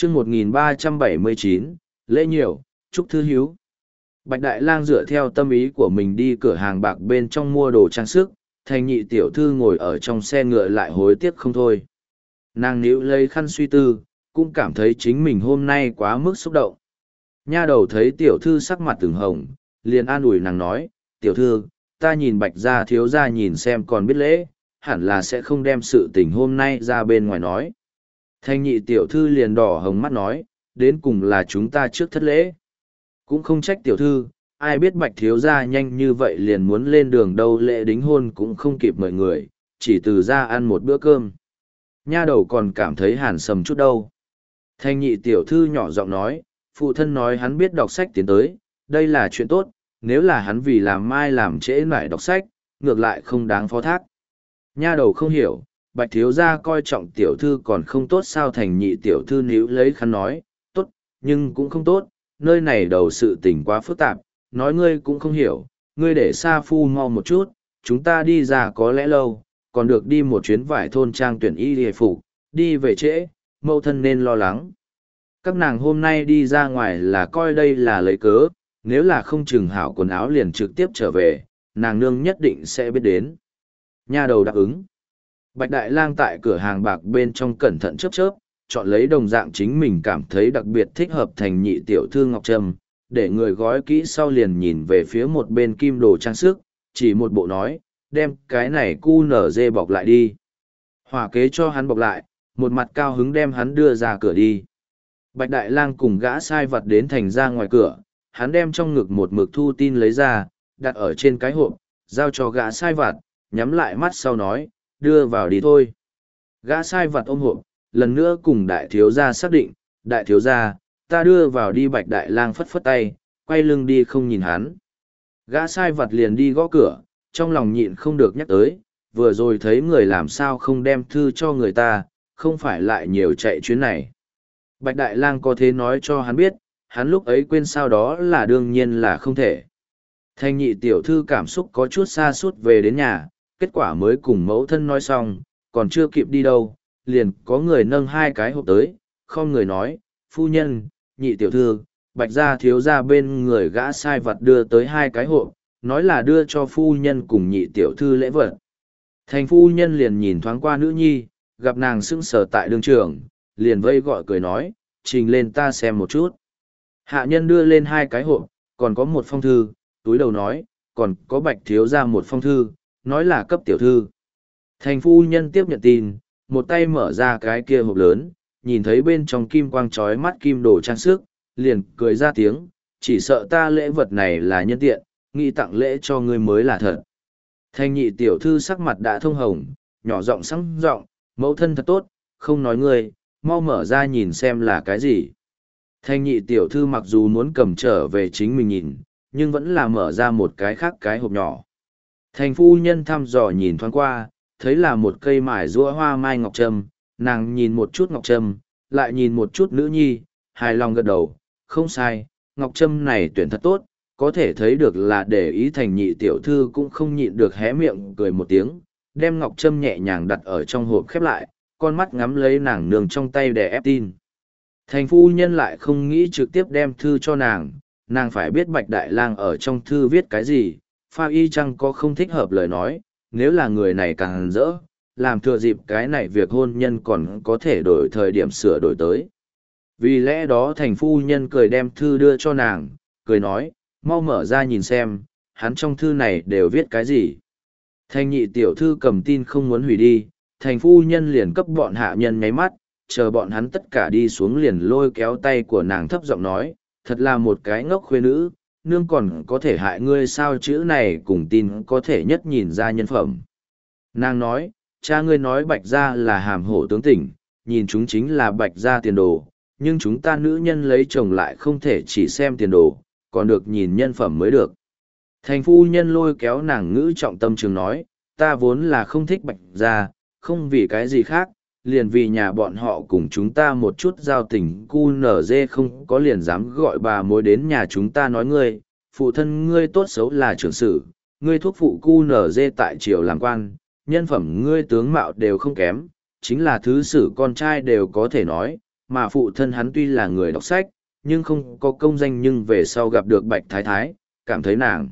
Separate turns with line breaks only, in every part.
chương 1379, lễ nhiều, chúc thư hiếu. Bạch Đại Lang dựa theo tâm ý của mình đi cửa hàng bạc bên trong mua đồ trang sức, Thành Nhị tiểu thư ngồi ở trong xe ngựa lại hối tiếc không thôi. Nàng níu lấy khăn suy tư, cũng cảm thấy chính mình hôm nay quá mức xúc động. Nha đầu thấy tiểu thư sắc mặt từng hồng, liền an ủi nàng nói, tiểu thư, ta nhìn Bạch gia thiếu gia nhìn xem còn biết lễ, hẳn là sẽ không đem sự tình hôm nay ra bên ngoài nói. Thành Nhị tiểu thư liền đỏ hồng mắt nói, đến cùng là chúng ta trước thất lễ. Cũng không trách tiểu thư, ai biết Bạch thiếu gia nhanh như vậy liền muốn lên đường đâu, lễ đính hôn cũng không kịp mời người, chỉ từ ra ăn một bữa cơm. Nha đầu còn cảm thấy hàn sầm chút đâu. Thanh Nhị tiểu thư nhỏ giọng nói, phụ thân nói hắn biết đọc sách tiến tới, đây là chuyện tốt, nếu là hắn vì làm mai làm trễ lại đọc sách, ngược lại không đáng phó thác. Nha đầu không hiểu, Bạch thiếu gia coi trọng tiểu thư còn không tốt sao? Thành Nhị tiểu thư níu lấy khăn nói, tốt, nhưng cũng không tốt, nơi này đầu sự tình quá phức tạp, nói ngươi cũng không hiểu, ngươi để Sa Phu mau một chút, chúng ta đi ra có lẽ lâu, còn được đi một chuyến vải thôn trang tuyển y hề phục, đi về trễ, mẫu thân nên lo lắng. Các nàng hôm nay đi ra ngoài là coi đây là lấy cớ, nếu là không chừng hảo quần áo liền trực tiếp trở về, nàng nương nhất định sẽ biết đến. Nha đầu đáp ứng. Bạch Đại Lang tại cửa hàng bạc bên trong cẩn thận chớp chớp, chọn lấy đồng dạng chính mình cảm thấy đặc biệt thích hợp Thành Nhị tiểu thư ngọc trâm, để người gói kỹ sau liền nhìn về phía một bên kim đồ trang sức, chỉ một bộ nói, đem cái này cu nở dê bọc lại đi. Hỏa kế cho hắn bọc lại, một mặt cao hứng đem hắn đưa ra cửa đi. Bạch Đại Lang cùng gã sai vặt đến thành ra ngoài cửa, hắn đem trong ngực một mực thu tin lấy ra, đặt ở trên cái hộp, giao cho gã sai vặt, nhắm lại mắt sau nói, đưa vào đi thôi. Gã sai vặt ôm hộp, lần nữa cùng đại thiếu gia xác định, đại thiếu gia, ta đưa vào đi. Bạch Đại Lang phất phất tay, quay lưng đi không nhìn hắn. Gã sai vặt liền đi gõ cửa, trong lòng nhịn không được nhắc tới, vừa rồi thấy người làm sao không đem thư cho người ta, không phải lại nhiều chạy chuyến này. Bạch Đại Lang có thế nói cho hắn biết, hắn lúc ấy quên sao đó là đương nhiên là không thể. Thanh Nhị tiểu thư cảm xúc có chút xa suốt về đến nhà, kết quả mới cùng mẫu thân nói xong, còn chưa kịp đi đâu, liền có người nâng hai cái hộp tới, không người nói, phu nhân, Nhị tiểu thư, Bạch gia thiếu gia bên người gã sai vặt đưa tới hai cái hộp, nói là đưa cho phu nhân cùng Nhị tiểu thư lễ vật. Thành phu nhân liền nhìn thoáng qua nữ nhi, gặp nàng sững sờ tại đường trường, liền vây gọi cười nói, trình lên ta xem một chút. Hạ nhân đưa lên hai cái hộp, còn có một phong thư, túi đầu nói, còn có Bạch thiếu gia một phong thư, nói là cấp tiểu thư. Thành phu nhân tiếp nhận tin, một tay mở ra cái kia hộp lớn, nhìn thấy bên trong kim quang trói mắt kim đồ trang sức, liền cười ra tiếng, chỉ sợ ta lễ vật này là nhân tiện, nghĩ tặng lễ cho ngươi mới là thật. Thành Nhị tiểu thư sắc mặt đã thông hồng, nhỏ giọng sáng giọng, mẫu thân thật tốt, không nói ngươi, mau mở ra nhìn xem là cái gì. Thành Nhị tiểu thư mặc dù muốn cầm trở về chính mình nhìn, nhưng vẫn là mở ra một cái khác cái hộp nhỏ. Thành phu nhân thăm dò nhìn thoáng qua, thấy là một cây mài rũa hoa mai ngọc trâm, nàng nhìn một chút ngọc trâm, lại nhìn một chút nữ nhi, hài lòng gật đầu, không sai, ngọc trâm này tuyển thật tốt, có thể thấy được là để ý. Thành Nhị tiểu thư cũng không nhịn được hé miệng cười một tiếng, đem ngọc trâm nhẹ nhàng đặt ở trong hộp khép lại, con mắt ngắm lấy nàng nương trong tay để ép tin. Thành phu nhân lại không nghĩ trực tiếp đem thư cho nàng phải biết Bạch Đại Lang ở trong thư viết cái gì, pha y chăng có không thích hợp lời nói, nếu là người này càng rỡ, làm thừa dịp cái này việc hôn nhân còn có thể đổi thời điểm sửa đổi tới. Vì lẽ đó thành phu nhân cười đem thư đưa cho nàng, cười nói, mau mở ra nhìn xem, hắn trong thư này đều viết cái gì. Thành Nhị tiểu thư cầm tin không muốn hủy đi, thành phu nhân liền cấp bọn hạ nhân nháy mắt, chờ bọn hắn tất cả đi xuống liền lôi kéo tay của nàng thấp giọng nói, thật là một cái ngốc khuê nữ, nương còn có thể hại ngươi sao? Chữ này cùng tin có thể nhất nhìn ra nhân phẩm. Nàng nói, cha ngươi nói Bạch gia là hàm hổ tướng tỉnh, nhìn chúng chính là Bạch gia tiền đồ, nhưng chúng ta nữ nhân lấy chồng lại không thể chỉ xem tiền đồ, còn được nhìn nhân phẩm mới được. Thành phu nhân lôi kéo nàng ngữ trọng tâm trường nói, ta vốn là không thích Bạch gia, không vì cái gì khác, liền vì nhà bọn họ cùng chúng ta một chút giao tình, cu nở dê không có liền dám gọi bà mối đến nhà chúng ta nói ngươi, phụ thân ngươi tốt xấu là trưởng sử, ngươi thuốc phụ cu nở dê tại triều làm quan, nhân phẩm ngươi tướng mạo đều không kém, chính là thứ sử con trai đều có thể nói, mà phụ thân hắn tuy là người đọc sách, nhưng không có công danh, nhưng về sau gặp được Bạch Thái Thái, cảm thấy nàng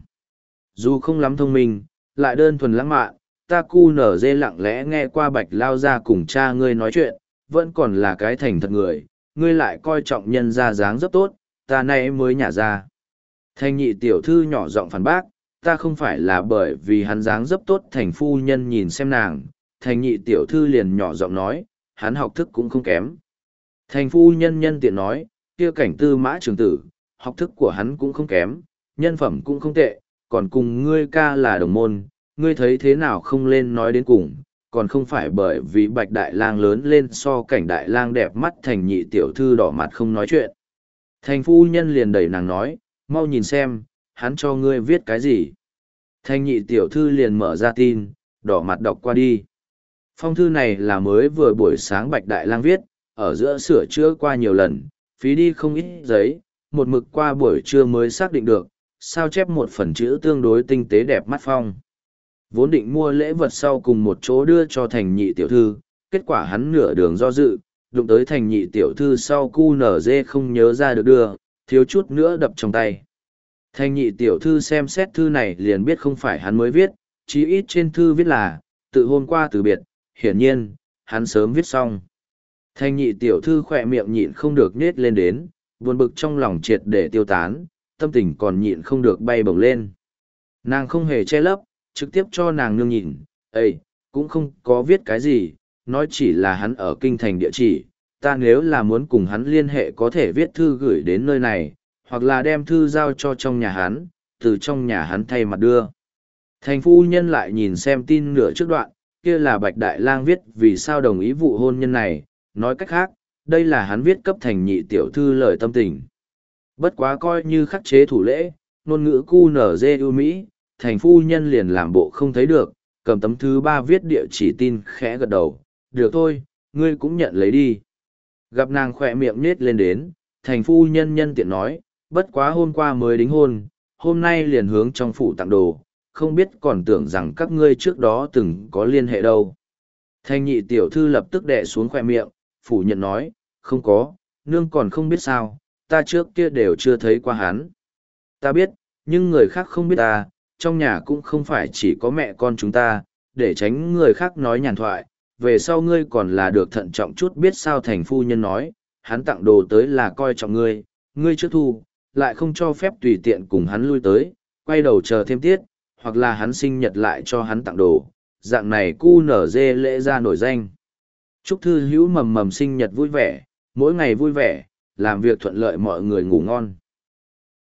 dù không lắm thông minh, lại đơn thuần lãng mạn. Ta cu nở dê lặng lẽ nghe qua Bạch lao ra cùng cha ngươi nói chuyện, vẫn còn là cái thành thật người, ngươi lại coi trọng nhân ra dáng rất tốt, ta nay mới nhả ra. Thành nhị tiểu thư nhỏ giọng phản bác, ta không phải là bởi vì hắn dáng dấp tốt thành phu nhân nhìn xem nàng. Thành nhị tiểu thư liền nhỏ giọng nói, hắn học thức cũng không kém. Thành phu nhân nhân tiện nói, kia Cảnh Tư Mã trưởng tử, học thức của hắn cũng không kém, nhân phẩm cũng không tệ, còn cùng ngươi ca là đồng môn, ngươi thấy thế nào không lên nói đến cùng, còn không phải bởi vì Bạch Đại Lang lớn lên so Cảnh Đại Lang đẹp mắt. Thành nhị tiểu thư đỏ mặt không nói chuyện. Thành phu nhân liền đẩy nàng nói, mau nhìn xem, hắn cho ngươi viết cái gì. Thành nhị tiểu thư liền mở ra tin, đỏ mặt đọc qua đi. Phong thư này là mới vừa buổi sáng Bạch Đại Lang viết, ở giữa sửa chữa qua nhiều lần, phí đi không ít giấy, một mực qua buổi trưa mới xác định được, sao chép một phần chữ tương đối tinh tế đẹp mắt phong. Vốn định mua lễ vật sau cùng một chỗ đưa cho thành nhị tiểu thư, kết quả hắn nửa đường do dự, đụng tới thành nhị tiểu thư sau cu nở dê không nhớ ra được đưa, thiếu chút nữa đập trong tay. Thành nhị tiểu thư xem xét thư này liền biết không phải hắn mới viết, chí ít trên thư viết là, tự hôm qua từ biệt, hiển nhiên, hắn sớm viết xong. Thành nhị tiểu thư khỏe miệng nhịn không được nết lên đến, buồn bực trong lòng triệt để tiêu tán, tâm tình còn nhịn không được bay bổng lên. Nàng không hề che lấp, trực tiếp cho nàng nương nhìn, Ê, cũng không có viết cái gì, nói chỉ là hắn ở kinh thành địa chỉ, ta nếu là muốn cùng hắn liên hệ có thể viết thư gửi đến nơi này, hoặc là đem thư giao cho trong nhà hắn, từ trong nhà hắn thay mặt đưa. Thành phu nhân lại nhìn xem tin nửa trước đoạn, kia là Bạch Đại Lang viết vì sao đồng ý vụ hôn nhân này, nói cách khác, đây là hắn viết cấp thành nhị tiểu thư lời tâm tình. Bất quá coi như khắc chế thủ lễ, ngôn ngữ cu nở dê ưu mỹ, thành phu nhân liền làm bộ không thấy được, cầm tấm thứ 3 viết địa chỉ tin khẽ gật đầu, được thôi, ngươi cũng nhận lấy đi. Gặp nàng khỏe miệng nết lên đến, thành phu nhân nhân tiện nói, bất quá hôm qua mới đính hôn, hôm nay liền hướng trong phủ tặng đồ, không biết còn tưởng rằng các ngươi trước đó từng có liên hệ đâu. Thành nhị tiểu thư lập tức đè xuống khỏe miệng, phủ nhận nói, không có, nương còn không biết sao, ta trước kia đều chưa thấy qua hắn. Ta biết, nhưng người khác không biết ta, trong nhà cũng không phải chỉ có mẹ con chúng ta, để tránh người khác nói nhàn thoại, về sau ngươi còn là được thận trọng chút. Biết sao? Thành phu nhân nói, hắn tặng đồ tới là coi trọng ngươi, ngươi trước thu, lại không cho phép tùy tiện cùng hắn lui tới, quay đầu chờ thêm tiết, hoặc là hắn sinh nhật lại cho hắn tặng đồ, dạng này cu nở dê lễ ra nổi danh. Chúc thư hữu mầm mầm sinh nhật vui vẻ, mỗi ngày vui vẻ, làm việc thuận lợi mọi người ngủ ngon.